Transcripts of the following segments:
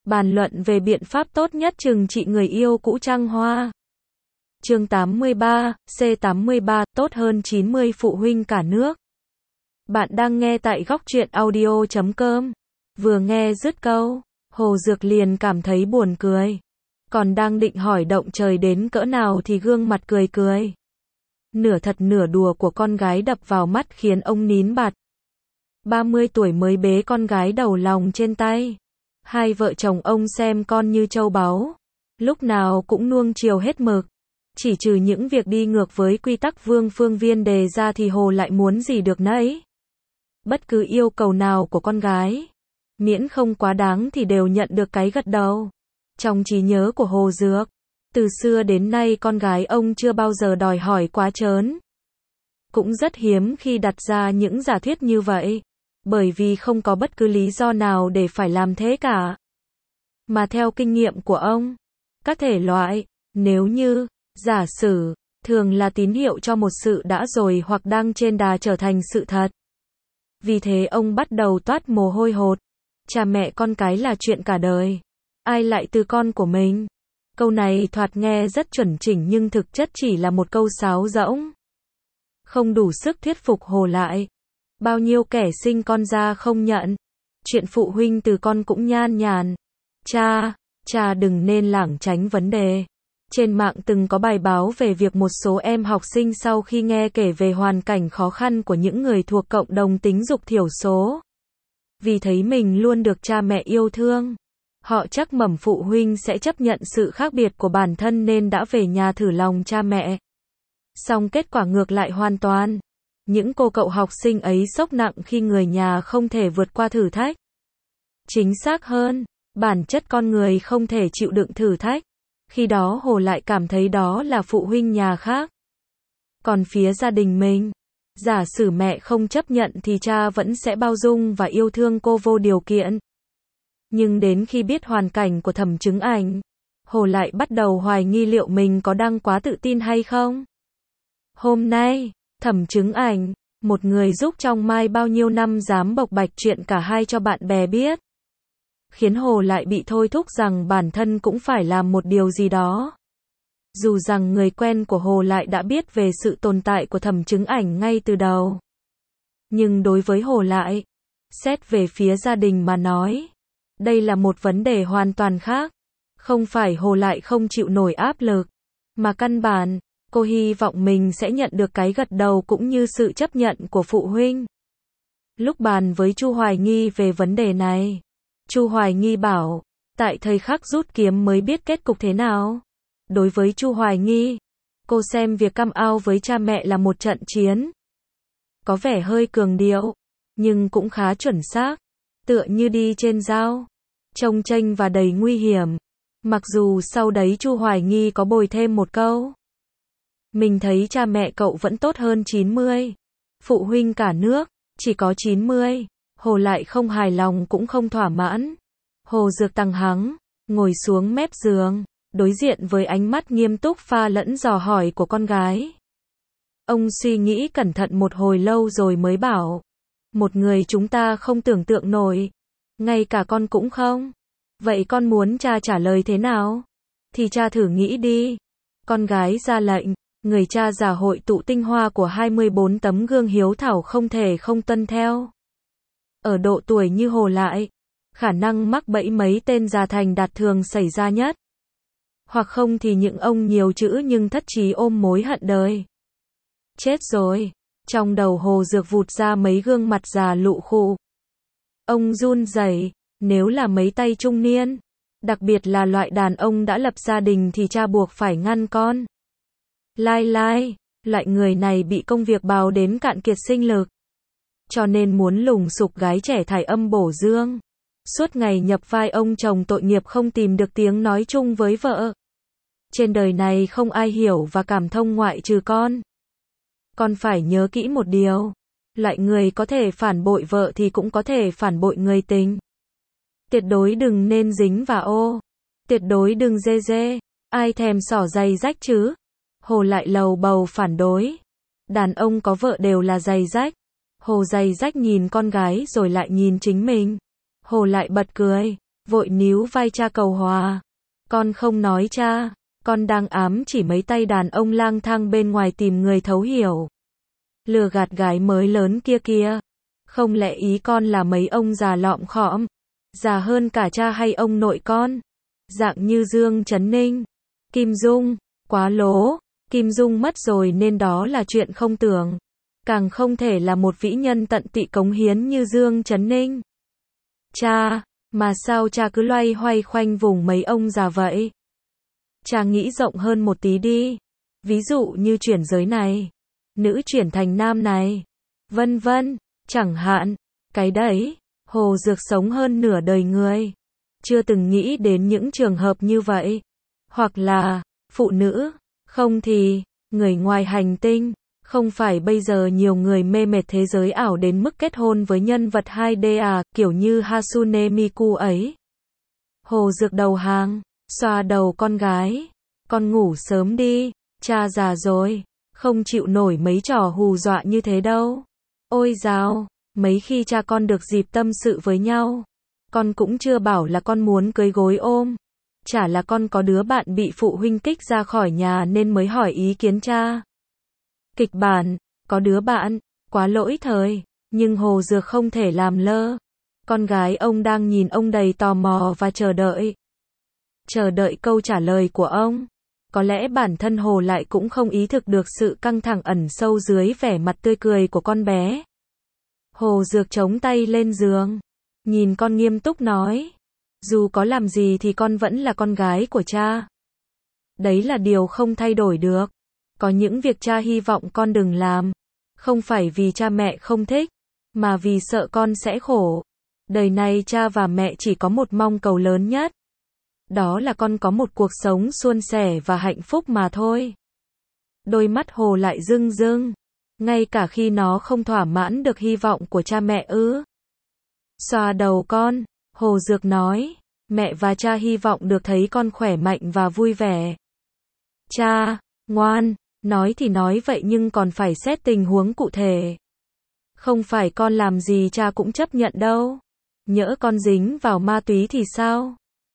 bàn luận về biện pháp tốt nhất trừng trị người yêu cũ Trăng Hoa. Chương 83, C83, tốt hơn 90 phụ huynh cả nước. Bạn đang nghe tại góc truyện audio.com. Vừa nghe dứt câu, Hồ Dược liền cảm thấy buồn cười. Còn đang định hỏi động trời đến cỡ nào thì gương mặt cười cười. Nửa thật nửa đùa của con gái đập vào mắt khiến ông nín bặt. 30 tuổi mới bế con gái đầu lòng trên tay. Hai vợ chồng ông xem con như châu báu. Lúc nào cũng nuông chiều hết mực. Chỉ trừ những việc đi ngược với quy tắc Vương Phương Viên đề ra thì Hồ lại muốn gì được nấy. Bất cứ yêu cầu nào của con gái, miễn không quá đáng thì đều nhận được cái gật đầu. Trong trí nhớ của Hồ Dược, từ xưa đến nay con gái ông chưa bao giờ đòi hỏi quá trớn. Cũng rất hiếm khi đặt ra những giả thuyết như vậy, bởi vì không có bất cứ lý do nào để phải làm thế cả. Mà theo kinh nghiệm của ông, các thể loại, nếu như, giả sử, thường là tín hiệu cho một sự đã rồi hoặc đang trên đà trở thành sự thật. Vì thế ông bắt đầu toát mồ hôi hột. Cha mẹ con cái là chuyện cả đời. Ai lại từ con của mình? Câu này thoạt nghe rất chuẩn chỉnh nhưng thực chất chỉ là một câu sáo rỗng. Không đủ sức thuyết phục Hồ lại. Bao nhiêu kẻ sinh con ra không nhận. Chuyện phụ huynh từ con cũng nhan nhản. Cha đừng nên lảng tránh vấn đề. Trên mạng từng có bài báo về việc một số em học sinh sau khi nghe kể về hoàn cảnh khó khăn của những người thuộc cộng đồng tính dục thiểu số. Vì thấy mình luôn được cha mẹ yêu thương, họ chắc mẩm phụ huynh sẽ chấp nhận sự khác biệt của bản thân nên đã về nhà thử lòng cha mẹ. Song kết quả ngược lại hoàn toàn. Những cô cậu học sinh ấy sốc nặng khi người nhà không thể vượt qua thử thách. Chính xác hơn, bản chất con người không thể chịu đựng thử thách. Khi đó Hồ lại cảm thấy đó là phụ huynh nhà khác. Còn phía gia đình mình, giả sử mẹ không chấp nhận thì cha vẫn sẽ bao dung và yêu thương cô vô điều kiện. Nhưng đến khi biết hoàn cảnh của Thẩm Chứng Ảnh, Hồ lại bắt đầu hoài nghi liệu mình có đang quá tự tin hay không. Hôm nay, Thẩm Chứng Ảnh, một người giúp trong Mai bao nhiêu năm dám bộc bạch chuyện cả hai cho bạn bè biết, khiến Hồ lại bị thôi thúc rằng bản thân cũng phải làm một điều gì đó. Dù rằng người quen của Hồ lại đã biết về sự tồn tại của Thẩm Chứng Ảnh ngay từ đầu. Nhưng đối với Hồ lại, xét về phía gia đình mà nói, đây là một vấn đề hoàn toàn khác. Không phải Hồ lại không chịu nổi áp lực, mà căn bản, cô hy vọng mình sẽ nhận được cái gật đầu cũng như sự chấp nhận của phụ huynh. Lúc bàn với Chu Hoài Nghi về vấn đề này, Chu Hoài Nghi bảo, tại thời khắc rút kiếm mới biết kết cục thế nào. Đối với Chu Hoài Nghi, cô xem việc come out với cha mẹ là một trận chiến. Có vẻ hơi cường điệu, nhưng cũng khá chuẩn xác, tựa như đi trên dao, chông chênh và đầy nguy hiểm. Mặc dù sau đấy Chu Hoài Nghi có bồi thêm một câu. Mình thấy cha mẹ cậu vẫn tốt hơn 90. Phụ huynh cả nước, chỉ có 90. Hồ lại không hài lòng cũng không thỏa mãn. Hồ Dược tăng hắng, ngồi xuống mép giường, đối diện với ánh mắt nghiêm túc pha lẫn dò hỏi của con gái. Ông suy nghĩ cẩn thận một hồi lâu rồi mới bảo. Một người chúng ta không tưởng tượng nổi. Ngay cả con cũng không. Vậy con muốn cha trả lời thế nào? Thì cha thử nghĩ đi. Con gái ra lệnh. Người cha già hội tụ tinh hoa của 24 tấm gương hiếu thảo không thể không tuân theo. Ở độ tuổi như Hồ lại, khả năng mắc bẫy mấy tên già thành đạt thường xảy ra nhất. Hoặc không thì những ông nhiều chữ nhưng thất trí ôm mối hận đời. Chết rồi. Trong đầu Hồ Dược vụt ra mấy gương mặt già lụ khụ. Ông run rẩy, nếu là mấy tay trung niên, đặc biệt là loại đàn ông đã lập gia đình thì cha buộc phải ngăn con. Loại người này bị công việc bào đến cạn kiệt sinh lực. Cho nên muốn lùng sục gái trẻ thải âm bổ dương. Suốt ngày nhập vai ông chồng tội nghiệp không tìm được tiếng nói chung với vợ. Trên đời này không ai hiểu và cảm thông ngoại trừ con. Con phải nhớ kỹ một điều. Loại người có thể phản bội vợ thì cũng có thể phản bội người tình. Tuyệt đối đừng nên dính vào ô. Tuyệt đối đừng dê dê. Ai thèm xỏ giày rách chứ? Hồ lại lầu bầu phản đối. Đàn ông có vợ đều là giày rách. Hồ giày rách nhìn con gái rồi lại nhìn chính mình. Hồ lại bật cười. vội níu vai cha cầu hòa. Con không nói cha, con đang ám chỉ mấy tay đàn ông lang thang bên ngoài tìm người thấu hiểu. Lừa gạt gái mới lớn kia kia. Không lẽ ý con là mấy ông già lọm khọm, già hơn cả cha hay ông nội con? Dạng như Dương Trấn Ninh, Kim Dung, quá lố, Kim Dung mất rồi nên đó là chuyện không tưởng. Càng không thể là một vĩ nhân tận tụy cống hiến như Dương Trấn Ninh. Cha, mà sao cha cứ loay hoay khoanh vùng mấy ông già vậy? Cha nghĩ rộng hơn một tí đi. Ví dụ như chuyển giới này, nữ chuyển thành nam này, vân vân, chẳng hạn. Cái đấy, Hồ Dược sống hơn nửa đời người, chưa từng nghĩ đến những trường hợp như vậy. Hoặc là, phụ nữ, không thì, người ngoài hành tinh. Không phải bây giờ nhiều người mê mệt thế giới ảo đến mức kết hôn với nhân vật 2D à, kiểu như Hatsune Miku ấy. Hồ Dược đầu hàng, xoa đầu con gái. Con ngủ sớm đi, cha già rồi, không chịu nổi mấy trò hù dọa như thế đâu. Ôi dào, mấy khi cha con được dịp tâm sự với nhau, con cũng chưa bảo là con muốn cưới gối ôm. Chả là con có đứa bạn bị phụ huynh kích ra khỏi nhà nên mới hỏi ý kiến cha. Kịch bản, có đứa bạn, quá lỗi thời, nhưng Hồ Dược không thể làm lơ. Con gái ông đang nhìn ông đầy tò mò và chờ đợi. Chờ đợi câu trả lời của ông. Có lẽ bản thân Hồ lại cũng không ý thức được sự căng thẳng ẩn sâu dưới vẻ mặt tươi cười của con bé. Hồ Dược chống tay lên giường, nhìn con nghiêm túc nói. Dù có làm gì thì con vẫn là con gái của cha. Đấy là điều không thay đổi được. Có những việc cha hy vọng con đừng làm. Không phải vì cha mẹ không thích, mà vì sợ con sẽ khổ. Đời này cha và mẹ chỉ có một mong cầu lớn nhất. Đó là con có một cuộc sống suôn sẻ và hạnh phúc mà thôi. Đôi mắt Hồ lại rưng rưng. Ngay cả khi nó không thỏa mãn được hy vọng của cha mẹ ư? Xoa đầu con, Hồ Dược nói. Mẹ và cha hy vọng được thấy con khỏe mạnh và vui vẻ. Cha, ngoan, nói thì nói vậy nhưng còn phải xét tình huống cụ thể. Không phải con làm gì cha cũng chấp nhận đâu. Nhỡ con dính vào ma túy thì sao?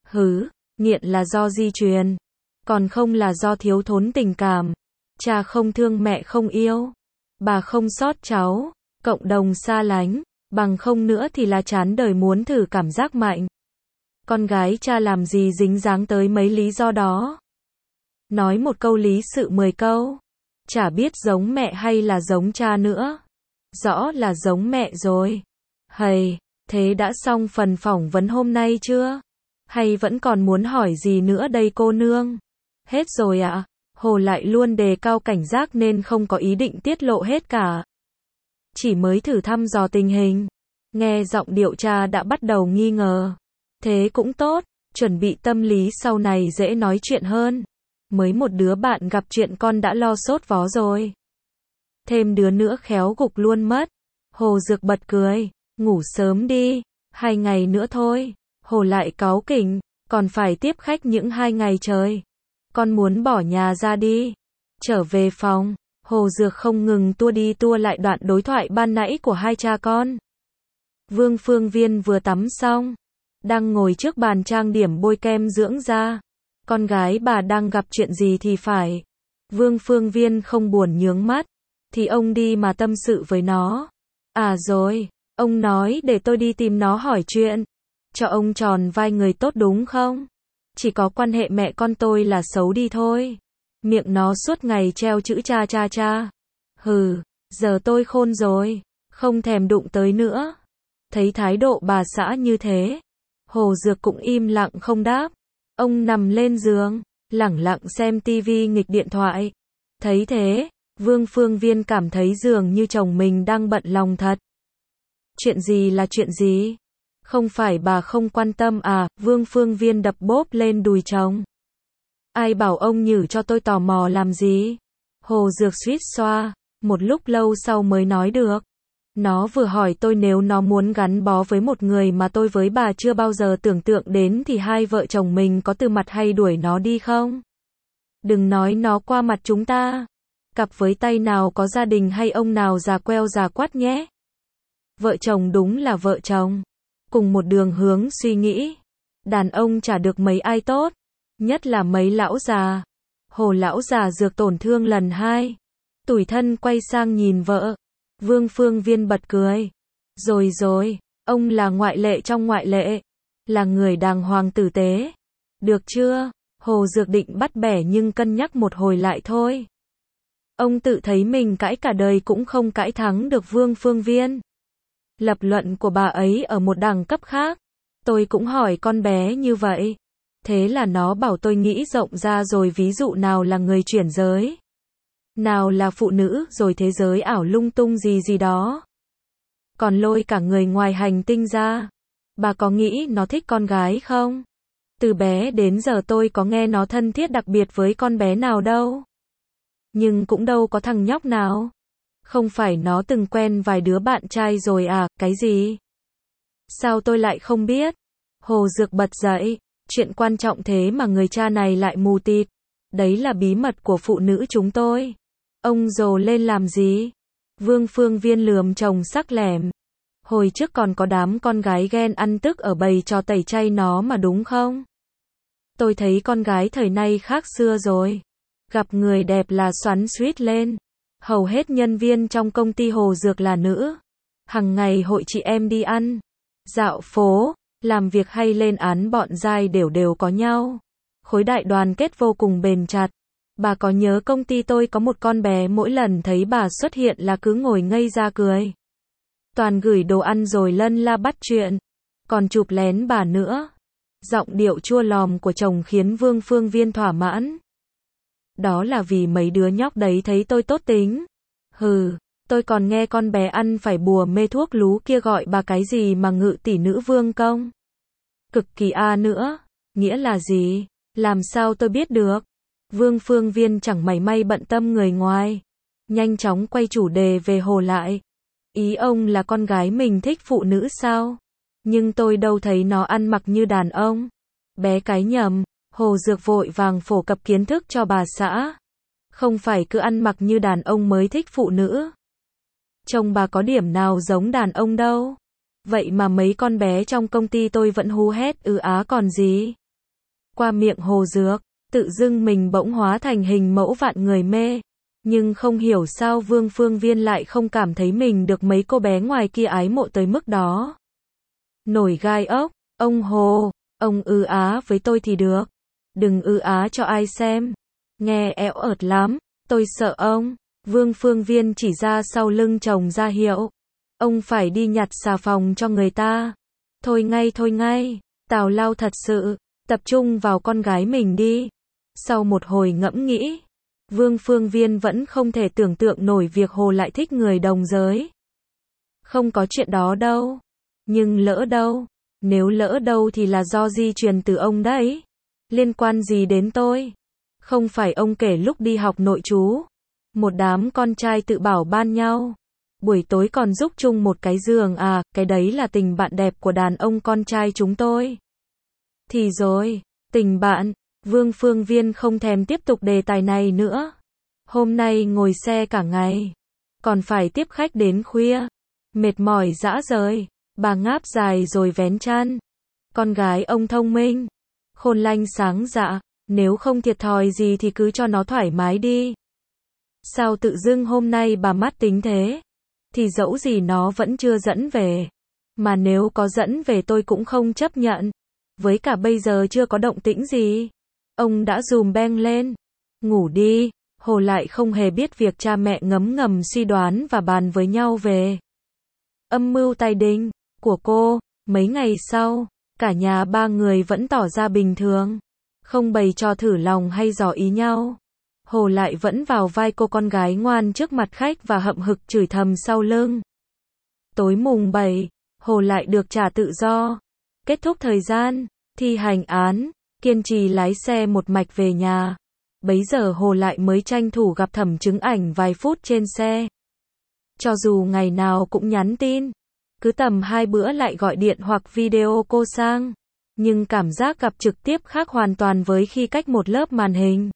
Nghiện là do di truyền, còn không là do thiếu thốn tình cảm. Cha không thương mẹ không yêu, bà không xót cháu, cộng đồng xa lánh, bằng không nữa thì là chán đời muốn thử cảm giác mạnh. Con gái cha làm gì dính dáng tới mấy lý do đó. Nói một câu lý sự 10 câu. Chả biết giống mẹ hay là giống cha nữa. Rõ là giống mẹ rồi. Hầy, thế đã xong phần phỏng vấn hôm nay chưa? Hay vẫn còn muốn hỏi gì nữa đây cô nương? Hết rồi ạ. Hồ lại luôn đề cao cảnh giác nên không có ý định tiết lộ hết cả. Chỉ mới thử thăm dò tình hình. Nghe giọng điệu cha đã bắt đầu nghi ngờ. Thế cũng tốt, chuẩn bị tâm lý sau này dễ nói chuyện hơn. Mới một đứa bạn gặp chuyện con đã lo sốt vó rồi. Thêm đứa nữa khéo gục luôn mất. Hồ Dược bật cười. Ngủ sớm đi. 2 ngày nữa thôi. Hồ lại cáu kỉnh. Còn phải tiếp khách những 2 ngày trời. Con muốn bỏ nhà ra đi. Trở về phòng. Hồ Dược không ngừng tua đi tua lại đoạn đối thoại ban nãy của hai cha con. Vương Phương Viên vừa tắm xong, đang ngồi trước bàn trang điểm bôi kem dưỡng da. Con gái bà đang gặp chuyện gì thì phải. Vương Phương Viên không buồn nhướng mắt. Thì ông đi mà tâm sự với nó. À rồi, ông nói để tôi đi tìm nó hỏi chuyện. Cho ông tròn vai người tốt đúng không? Chỉ có quan hệ mẹ con tôi là xấu đi thôi. Miệng nó suốt ngày treo chữ cha cha cha. Giờ tôi khôn rồi. Không thèm đụng tới nữa. Thấy thái độ bà xã như thế, Hồ Dược cũng im lặng không đáp. Ông nằm lên giường, lẳng lặng xem tivi nghịch điện thoại. Thấy thế, Vương Phương Viên cảm thấy dường như chồng mình đang bận lòng thật. Chuyện gì là chuyện gì? Không phải bà không quan tâm à? Vương Phương Viên đập bốp lên đùi chồng. Ai bảo ông nhử cho tôi tò mò làm gì? Hồ Dược suýt xoa, một lúc lâu sau mới nói được. Nó vừa hỏi tôi nếu nó muốn gắn bó với một người mà tôi với bà chưa bao giờ tưởng tượng đến thì hai vợ chồng mình có từ mặt hay đuổi nó đi không? Đừng nói nó qua mặt chúng ta. Cặp với tay nào có gia đình hay ông nào già queo già quắt nhé. Vợ chồng đúng là vợ chồng. Cùng một đường hướng suy nghĩ. Đàn ông chả được mấy ai tốt, nhất là mấy lão già. Hồ lão già dược tổn thương lần 2. Tủi thân quay sang nhìn vợ. Vương Phương Viên bật cười. Rồi, ông là ngoại lệ trong ngoại lệ. Là người đàng hoàng tử tế. Được chưa? Hồ Dược định bắt bẻ nhưng cân nhắc một hồi lại thôi. Ông tự thấy mình cãi cả đời cũng không cãi thắng được Vương Phương Viên. Lập luận của bà ấy ở một đẳng cấp khác. Tôi cũng hỏi con bé như vậy. Thế là nó bảo tôi nghĩ rộng ra rồi, ví dụ nào là người chuyển giới, nào là phụ nữ, rồi thế giới ảo lung tung gì đó. Còn lôi cả người ngoài hành tinh ra. Bà có nghĩ nó thích con gái không? Từ bé đến giờ tôi có nghe nó thân thiết đặc biệt với con bé nào đâu. Nhưng cũng đâu có thằng nhóc nào. Không phải nó từng quen vài đứa bạn trai rồi à, cái gì? Sao tôi lại không biết? Hồ Dược bật dậy. Chuyện quan trọng thế mà người cha này lại mù tịt. Đấy là bí mật của phụ nữ chúng tôi. Ông rồ lên làm gì? Vương Phương Viên lườm chồng sắc lẻm. Hồi trước còn có đám con gái ghen ăn tức ở bầy trò tẩy chay nó mà đúng không? Tôi thấy con gái thời nay khác xưa rồi. Gặp người đẹp là xoắn xuýt lên. Hầu hết nhân viên trong công ty Hồ Dược là nữ. Hằng ngày hội chị em đi ăn, dạo phố, làm việc hay lên án bọn giai đều có nhau. Khối đại đoàn kết vô cùng bền chặt. Bà có nhớ công ty tôi có một con bé mỗi lần thấy bà xuất hiện là cứ ngồi ngây ra cười. Toàn gửi đồ ăn rồi lân la bắt chuyện. Còn chụp lén bà nữa. Giọng điệu chua lòm của chồng khiến Vương Phương Viên thỏa mãn. Đó là vì mấy đứa nhóc đấy thấy tôi tốt tính. Hừ, tôi còn nghe con bé ăn phải bùa mê thuốc lú kia gọi bà cái gì mà ngự tỷ nữ vương công. Cực kỳ nữa. Nghĩa là gì? Làm sao tôi biết được? Vương Phương Viên chẳng mảy may bận tâm người ngoài. Nhanh chóng quay chủ đề về Hồ lại. Ý ông là con gái mình thích phụ nữ sao? Nhưng tôi đâu thấy nó ăn mặc như đàn ông. Bé cái nhầm. Hồ Dược vội vàng phổ cập kiến thức cho bà xã. Không phải cứ ăn mặc như đàn ông mới thích phụ nữ. Chồng bà có điểm nào giống đàn ông đâu. Vậy mà mấy con bé trong công ty tôi vẫn hú hét á còn gì. Qua miệng Hồ Dược, tự dưng mình bỗng hóa thành hình mẫu vạn người mê. Nhưng không hiểu sao Vương Phương Viên lại không cảm thấy mình được mấy cô bé ngoài kia ái mộ tới mức đó. Nổi gai ốc, ông Hồ, ông á với tôi thì được. Đừng á cho ai xem. Nghe éo ợt lắm, tôi sợ ông. Vương Phương Viên chỉ ra sau lưng chồng ra hiệu. Ông phải đi nhặt xà phòng cho người ta. Thôi ngay, tào lao thật sự, tập trung vào con gái mình đi. Sau một hồi ngẫm nghĩ, Vương Phương Viên vẫn không thể tưởng tượng nổi việc Hồ lại thích người đồng giới. Không có chuyện đó đâu. Nhưng lỡ đâu, nếu lỡ đâu thì là do di truyền từ ông đấy. Liên quan gì đến tôi? Không phải ông kể lúc đi học nội trú, một đám con trai tự bảo ban nhau. Buổi tối còn giúp chung một cái giường à, cái đấy là tình bạn đẹp của đàn ông con trai chúng tôi. Thì rồi, tình bạn, Vương Phương Viên không thèm tiếp tục đề tài này nữa. Hôm nay ngồi xe cả ngày, còn phải tiếp khách đến khuya. Mệt mỏi dã rời, bà ngáp dài rồi vén chăn. Con gái ông thông minh, khôn lanh sáng dạ, nếu không thiệt thòi gì thì cứ cho nó thoải mái đi. Sao tự dưng hôm nay bà mát tính thế? Thì dẫu gì nó vẫn chưa dẫn về. Mà nếu có dẫn về tôi cũng không chấp nhận. Với cả bây giờ chưa có động tĩnh gì. Ông đã dùm beng lên. Ngủ đi. Hồ lại không hề biết việc cha mẹ ngấm ngầm suy đoán và bàn với nhau về âm mưu tài đình của cô. Mấy ngày sau, cả nhà ba người vẫn tỏ ra bình thường. Không bày trò thử lòng hay dò ý nhau. Hồ lại vẫn vào vai cô con gái ngoan trước mặt khách và hậm hực chửi thầm sau lưng. Tối mùng 7, Hồ lại được trả tự do. Kết thúc thời gian thi hành án, kiên trì lái xe một mạch về nhà. Bấy giờ Hồ lại mới tranh thủ gặp Thẩm Chứng Ảnh vài phút trên xe. Cho dù ngày nào cũng nhắn tin, cứ tầm 2 bữa lại gọi điện hoặc video cô sang. Nhưng cảm giác gặp trực tiếp khác hoàn toàn với khi cách một lớp màn hình.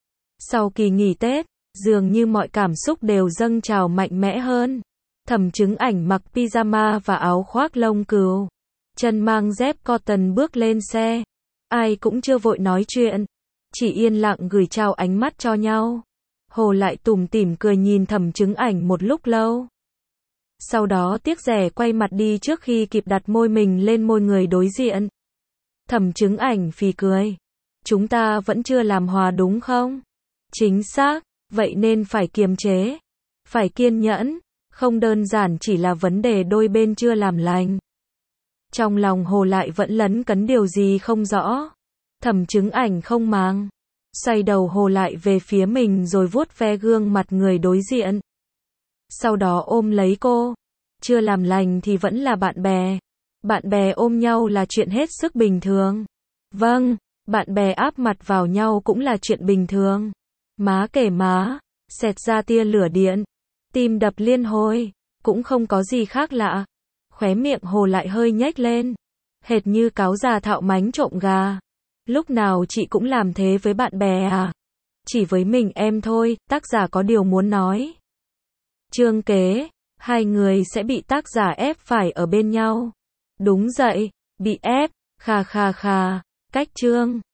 Sau kỳ nghỉ Tết, dường như mọi cảm xúc đều dâng trào mạnh mẽ hơn. Thẩm Chứng Ảnh mặc pyjama và áo khoác lông cừu. chân mang dép cotton bước lên xe. Ai cũng chưa vội nói chuyện, chỉ yên lặng gửi trao ánh mắt cho nhau. Hồ lại tủm tỉm cười nhìn Thẩm Chứng Ảnh một lúc lâu. Sau đó tiếc rẻ quay mặt đi trước khi kịp đặt môi mình lên môi người đối diện. Thẩm Chứng Ảnh phì cười. Chúng ta vẫn chưa làm hòa đúng không? Chính xác, vậy nên phải kiềm chế, phải kiên nhẫn, không đơn giản chỉ là vấn đề đôi bên chưa làm lành. Trong lòng Hồ lại vẫn lấn cấn điều gì không rõ. Thẩm Chứng Ảnh không màng, xoay đầu Hồ lại về phía mình rồi vuốt ve gương mặt người đối diện. Sau đó ôm lấy cô. Chưa làm lành thì vẫn là bạn bè. Bạn bè ôm nhau là chuyện hết sức bình thường. Vâng, bạn bè áp mặt vào nhau cũng là chuyện bình thường. Má kể má, xẹt ra tia lửa điện, tim đập liên hồi, cũng không có gì khác lạ. Khóe miệng Hồ lại hơi nhếch lên, hệt như cáo già thạo mánh trộm gà. Lúc nào chị cũng làm thế với bạn bè à? Chỉ với mình em thôi, tác giả có điều muốn nói. Chương kế, hai người sẽ bị tác giả ép phải ở bên nhau. Đúng vậy, bị ép, khà khà khà, cách chương.